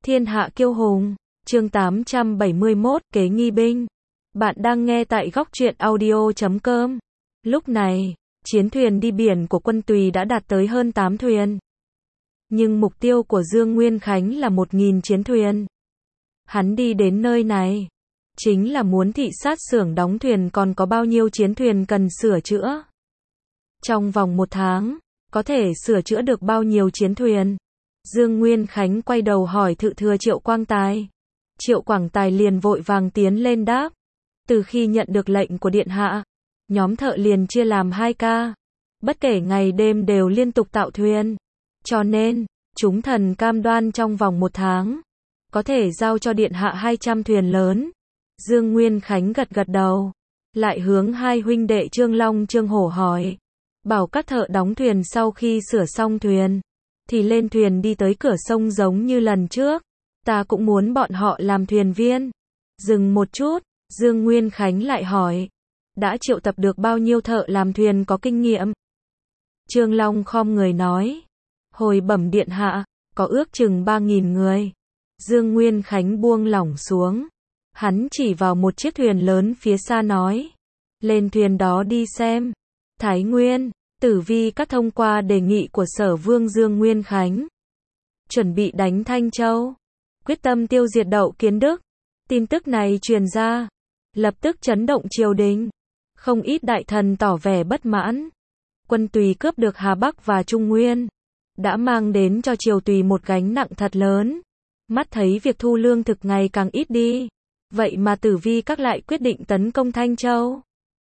Thiên hạ kiêu hùng, chương 871, kế nghi binh. Bạn đang nghe tại góc truyện audio.com. Lúc này, chiến thuyền đi biển của quân Tùy đã đạt tới hơn 8 thuyền. Nhưng mục tiêu của Dương Nguyên Khánh là 1.000 chiến thuyền. Hắn đi đến nơi này, chính là muốn thị sát xưởng đóng thuyền còn có bao nhiêu chiến thuyền cần sửa chữa. Trong vòng 1 tháng, có thể sửa chữa được bao nhiêu chiến thuyền? Dương Nguyên Khánh quay đầu hỏi Thự Thừa Triệu Quang Tài. Triệu Quang Tài liền vội vàng tiến lên đáp. Từ khi nhận được lệnh của Điện Hạ, nhóm thợ liền chia làm 2 ca. Bất kể ngày đêm đều liên tục tạo thuyền. Cho nên, chúng thần cam đoan trong vòng 1 tháng, có thể giao cho Điện Hạ 200 thuyền lớn. Dương Nguyên Khánh gật gật đầu. Lại hướng hai huynh đệ Trương Long Trương Hổ hỏi. Bảo các thợ đóng thuyền sau khi sửa xong thuyền, thì lên thuyền đi tới cửa sông giống như lần trước. Ta cũng muốn bọn họ làm thuyền viên. Dừng một chút, Dương Nguyên Khánh lại hỏi. Đã triệu tập được bao nhiêu thợ làm thuyền có kinh nghiệm? Trương Long khom người nói. Hồi bẩm Điện Hạ, có ước chừng 3.000 người. Dương Nguyên Khánh buông lỏng xuống. Hắn chỉ vào một chiếc thuyền lớn phía xa nói. Lên thuyền đó đi xem. Thái Nguyên, Tử Vi các thông qua đề nghị của Sở Vương Dương Nguyên Khánh. Chuẩn bị đánh Thanh Châu. Quyết tâm tiêu diệt Đậu Kiến Đức. Tin tức này truyền ra. Lập tức chấn động triều đình. Không ít đại thần tỏ vẻ bất mãn. Quân Tùy cướp được Hà Bắc và Trung Nguyên. Đã mang đến cho triều Tùy một gánh nặng thật lớn. Mắt thấy việc thu lương thực ngày càng ít đi. Vậy mà Tử Vi các lại quyết định tấn công Thanh Châu.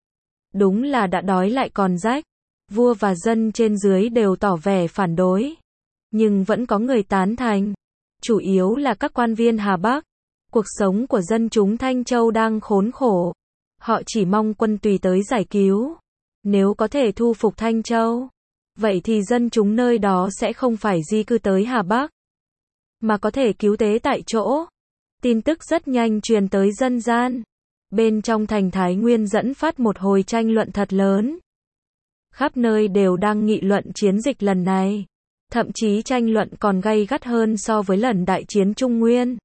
Đúng là đã đói lại còn rách. Vua và dân trên dưới đều tỏ vẻ phản đối. Nhưng vẫn có người tán thành. Chủ yếu là các quan viên Hà Bắc. Cuộc sống của dân chúng Thanh Châu đang khốn khổ. Họ chỉ mong quân Tùy tới giải cứu. Nếu có thể thu phục Thanh Châu, vậy thì dân chúng nơi đó sẽ không phải di cư tới Hà Bắc, mà có thể cứu tế tại chỗ. Tin tức rất nhanh truyền tới dân gian. Bên trong thành Thái Nguyên dẫn phát một hồi tranh luận thật lớn. Khắp nơi đều đang nghị luận chiến dịch lần này. Thậm chí tranh luận còn gay gắt hơn so với lần đại chiến Trung Nguyên.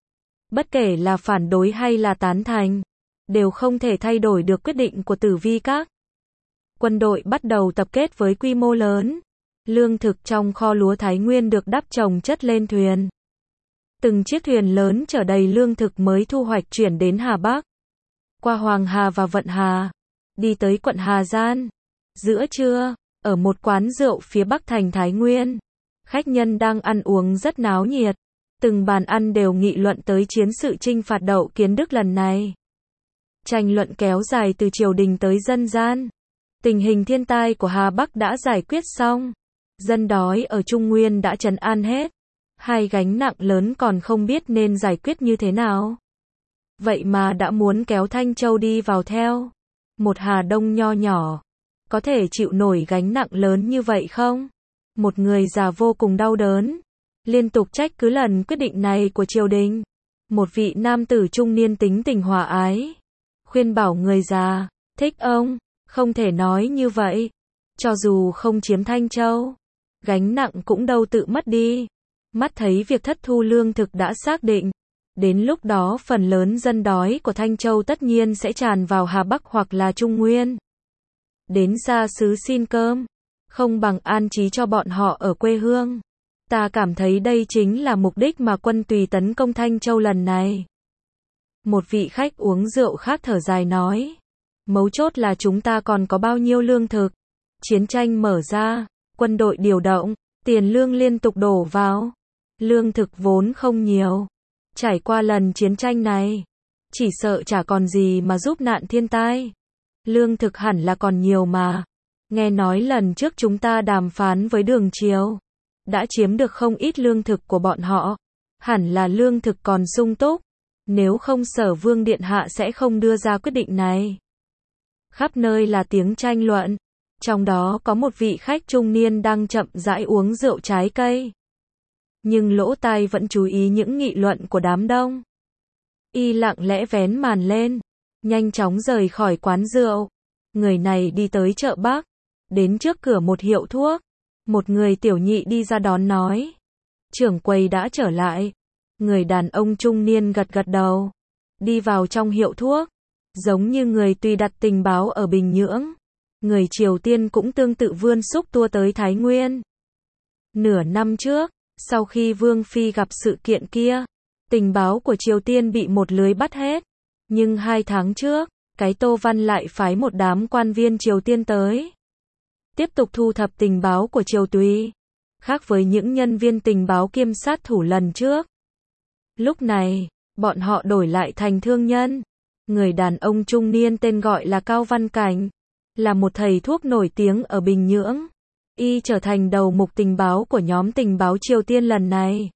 Bất kể là phản đối hay là tán thành, đều không thể thay đổi được quyết định của Tử Vi các. Quân đội bắt đầu tập kết với quy mô lớn. Lương thực trong kho lúa Thái Nguyên được đắp chồng chất lên thuyền. Từng chiếc thuyền lớn chở đầy lương thực mới thu hoạch chuyển đến Hà Bắc. Qua Hoàng Hà và Vận Hà, đi tới quận Hà Giang. Giữa trưa, ở một quán rượu phía bắc thành Thái Nguyên, khách nhân đang ăn uống rất náo nhiệt. Từng bàn ăn đều nghị luận tới chiến sự chinh phạt Đậu Kiến Đức lần này. Tranh luận kéo dài từ triều đình tới dân gian. Tình hình thiên tai của Hà Bắc đã giải quyết xong. Dân đói ở Trung Nguyên đã trấn an hết. Hai gánh nặng lớn còn không biết nên giải quyết như thế nào. Vậy mà đã muốn kéo Thanh Châu đi vào theo. Một Hà Đông nho nhỏ. Có thể chịu nổi gánh nặng lớn như vậy không? Một người già vô cùng đau đớn. Liên tục trách cứ lần quyết định này của triều đình. Một vị nam tử trung niên tính tình hòa ái. Khuyên bảo người già. Thích ông. Không thể nói như vậy. Cho dù không chiếm Thanh Châu, gánh nặng cũng đâu tự mất đi. Mắt thấy việc thất thu lương thực đã xác định. Đến lúc đó phần lớn dân đói của Thanh Châu tất nhiên sẽ tràn vào Hà Bắc hoặc là Trung Nguyên. Đến xa xứ xin cơm, không bằng an trí cho bọn họ ở quê hương. Ta cảm thấy đây chính là mục đích mà quân Tùy tấn công Thanh Châu lần này. Một vị khách uống rượu khác thở dài nói. Mấu chốt là chúng ta còn có bao nhiêu lương thực. Chiến tranh mở ra, quân đội điều động, tiền lương liên tục đổ vào. Lương thực vốn không nhiều. Trải qua lần chiến tranh này, chỉ sợ chả còn gì mà giúp nạn thiên tai. Lương thực hẳn là còn nhiều mà. Nghe nói lần trước chúng ta đàm phán với Đường Triều, đã chiếm được không ít lương thực của bọn họ. Hẳn là lương thực còn sung túc. Nếu không Sở Vương Điện Hạ sẽ không đưa ra quyết định này. Khắp nơi là tiếng tranh luận. Trong đó có một vị khách trung niên đang chậm rãi uống rượu trái cây. Nhưng lỗ tai vẫn chú ý những nghị luận của đám đông. Y lặng lẽ vén màn lên, nhanh chóng rời khỏi quán rượu. Người này đi tới chợ Bắc, đến trước cửa một hiệu thuốc. Một người tiểu nhị đi ra đón nói. Trưởng quầy đã trở lại. Người đàn ông trung niên gật gật đầu. Đi vào trong hiệu thuốc. Giống như người Tùy đặt tình báo ở Bình Nhưỡng. Người Triều Tiên cũng tương tự vươn xúc tua tới Thái Nguyên. Nửa năm trước, sau khi Vương Phi gặp sự kiện kia, tình báo của Triều Tiên bị một lưới bắt hết. Nhưng 2 tháng trước, cái Tô Văn lại phái một đám quan viên Triều Tiên tới. Tiếp tục thu thập tình báo của Triều Tùy. Khác với những nhân viên tình báo kiêm sát thủ lần trước. Lúc này, bọn họ đổi lại thành thương nhân. Người đàn ông trung niên tên gọi là Cao Văn Cảnh. Là một thầy thuốc nổi tiếng ở Bình Nhưỡng. Y trở thành đầu mục tình báo của nhóm tình báo Triều Tiên lần này.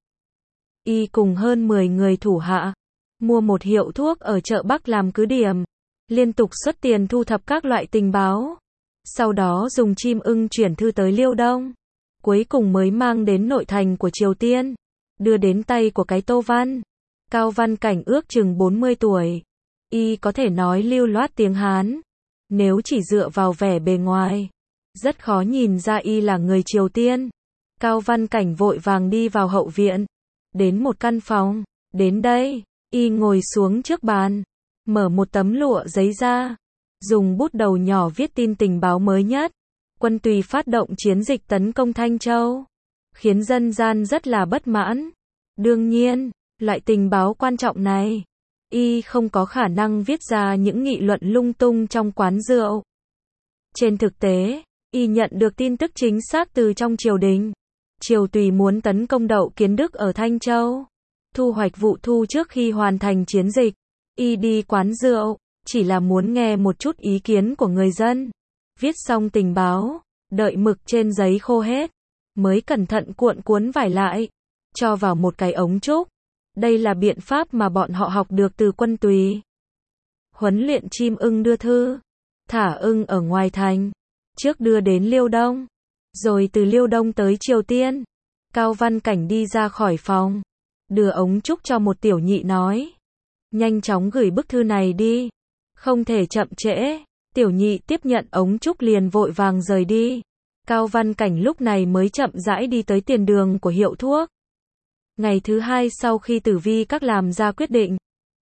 Y cùng hơn 10 người thủ hạ. Mua một hiệu thuốc ở chợ Bắc làm cứ điểm. Liên tục xuất tiền thu thập các loại tình báo. Sau đó dùng chim ưng chuyển thư tới Liêu Đông. Cuối cùng mới mang đến nội thành của Triều Tiên. Đưa đến tay của cái Tô Văn. Cao Văn Cảnh ước chừng 40 tuổi. Y có thể nói lưu loát tiếng Hán. Nếu chỉ dựa vào vẻ bề ngoài, rất khó nhìn ra y là người Triều Tiên. Cao Văn Cảnh vội vàng đi vào hậu viện. Đến một căn phòng. Đến đây, y ngồi xuống trước bàn. Mở một tấm lụa giấy ra. Dùng bút đầu nhỏ viết tin tình báo mới nhất. Quân Tùy phát động chiến dịch tấn công Thanh Châu. Khiến dân gian rất là bất mãn. Đương nhiên, loại tình báo quan trọng này, y không có khả năng viết ra những nghị luận lung tung trong quán rượu. Trên thực tế, y nhận được tin tức chính xác từ trong triều đình. Triều Tùy muốn tấn công Đậu Kiến Đức ở Thanh Châu. Thu hoạch vụ thu trước khi hoàn thành chiến dịch. Y đi quán rượu, chỉ là muốn nghe một chút ý kiến của người dân. Viết xong tình báo, đợi mực trên giấy khô hết, mới cẩn thận cuộn cuốn vải lại, cho vào một cái ống trúc. Đây là biện pháp mà bọn họ học được từ Quân Tùy. Huấn luyện chim ưng đưa thư, thả ưng ở ngoài thành, trước đưa đến Liêu Đông, rồi từ Liêu Đông tới Triều Tiên. Cao Văn Cảnh đi ra khỏi phòng, đưa ống trúc cho một tiểu nhị nói. Nhanh chóng gửi bức thư này đi, không thể chậm trễ. Tiểu nhị tiếp nhận ống trúc liền vội vàng rời đi. Cao Văn Cảnh lúc này mới chậm rãi đi tới tiền đường của hiệu thuốc. Ngày thứ 2 sau khi Tử Vi Các làm ra quyết định.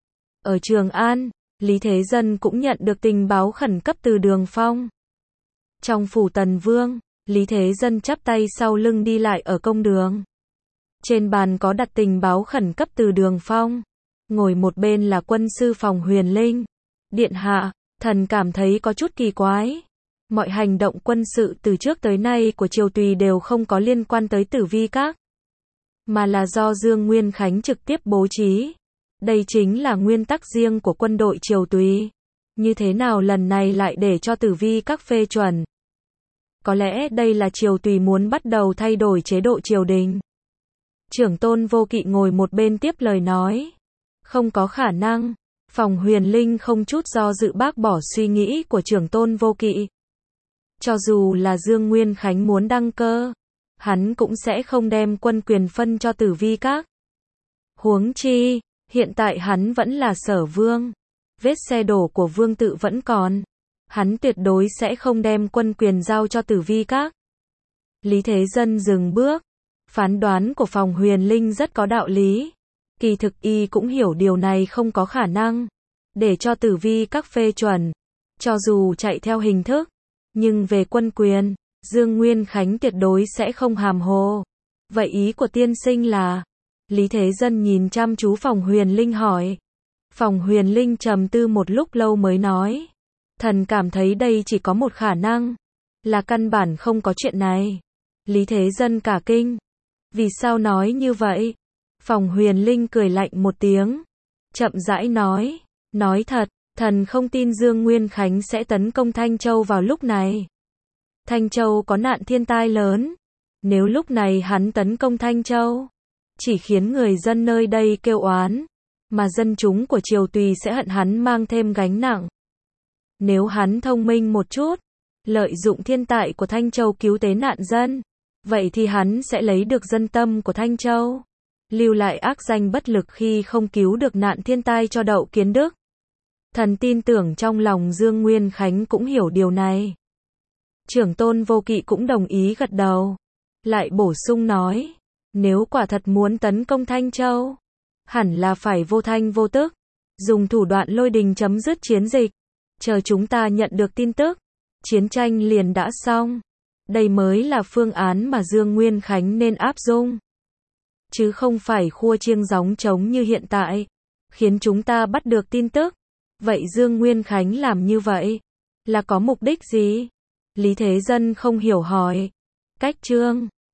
Ở Trường An, Lý Thế Dân cũng nhận được tình báo khẩn cấp từ Đường Phong. Trong phủ Tần Vương, Lý Thế Dân chắp tay sau lưng đi lại ở công đường. Trên bàn có đặt tình báo khẩn cấp từ Đường Phong. Ngồi một bên là quân sư Phòng Huyền Linh. Điện hạ, thần cảm thấy có chút kỳ quái. Mọi hành động quân sự từ trước tới nay của Triều Tùy đều không có liên quan tới Tử Vi Các, mà là do Dương Nguyên Khánh trực tiếp bố trí. Đây chính là nguyên tắc riêng của quân đội Triều Tùy. Như thế nào lần này lại để cho Tử Vi Các phê chuẩn? Có lẽ đây là Triều Tùy muốn bắt đầu thay đổi chế độ triều đình. Trưởng Tôn Vô Kỵ ngồi một bên tiếp lời nói. Không có khả năng. Phòng Huyền Linh không chút do dự bác bỏ suy nghĩ của Trưởng Tôn Vô Kỵ. Cho dù là Dương Nguyên Khánh muốn đăng cơ, hắn cũng sẽ không đem quân quyền phân cho Tử Vi Các. Huống chi, hiện tại hắn vẫn là Sở Vương. Vết xe đổ của Vương tự vẫn còn. Hắn tuyệt đối sẽ không đem quân quyền giao cho Tử Vi Các. Lý Thế Dân dừng bước. Phán đoán của Phòng Huyền Linh rất có đạo lý. Kỳ thực y cũng hiểu điều này không có khả năng để cho Tử Vi Các phê chuẩn. Cho dù chạy theo hình thức, nhưng về quân quyền, Dương Nguyên Khánh tuyệt đối sẽ không hàm hồ. Vậy ý của tiên sinh là? Lý Thế Dân nhìn chăm chú Phòng Huyền Linh hỏi. Phòng Huyền Linh trầm tư một lúc lâu mới nói. Thần cảm thấy đây chỉ có một khả năng, là căn bản không có chuyện này. Lý Thế Dân cả kinh. Vì sao nói như vậy? Phòng Huyền Linh cười lạnh một tiếng, chậm rãi nói. Nói thật, thần không tin Dương Nguyên Khánh sẽ tấn công Thanh Châu vào lúc này. Thanh Châu có nạn thiên tai lớn. Nếu lúc này hắn tấn công Thanh Châu, chỉ khiến người dân nơi đây kêu oán, mà dân chúng của Triều Tùy sẽ hận hắn mang thêm gánh nặng. Nếu hắn thông minh một chút, lợi dụng thiên tai của Thanh Châu cứu tế nạn dân, vậy thì hắn sẽ lấy được dân tâm của Thanh Châu, lưu lại ác danh bất lực khi không cứu được nạn thiên tai cho Đậu Kiến Đức. Thần tin tưởng trong lòng Dương Nguyên Khánh cũng hiểu điều này. Trưởng Tôn Vô Kỵ cũng đồng ý gật đầu. Lại bổ sung nói, nếu quả thật muốn tấn công Thanh Châu, hẳn là phải vô thanh vô tức, dùng thủ đoạn lôi đình chấm dứt chiến dịch. Chờ chúng ta nhận được tin tức, chiến tranh liền đã xong. Đây mới là phương án mà Dương Nguyên Khánh nên áp dụng. Chứ không phải khua chiêng gióng trống như hiện tại, khiến chúng ta bắt được tin tức. Vậy Dương Nguyên Khánh làm như vậy là có mục đích gì? Lý Thế Dân không hiểu hỏi. Cách Trương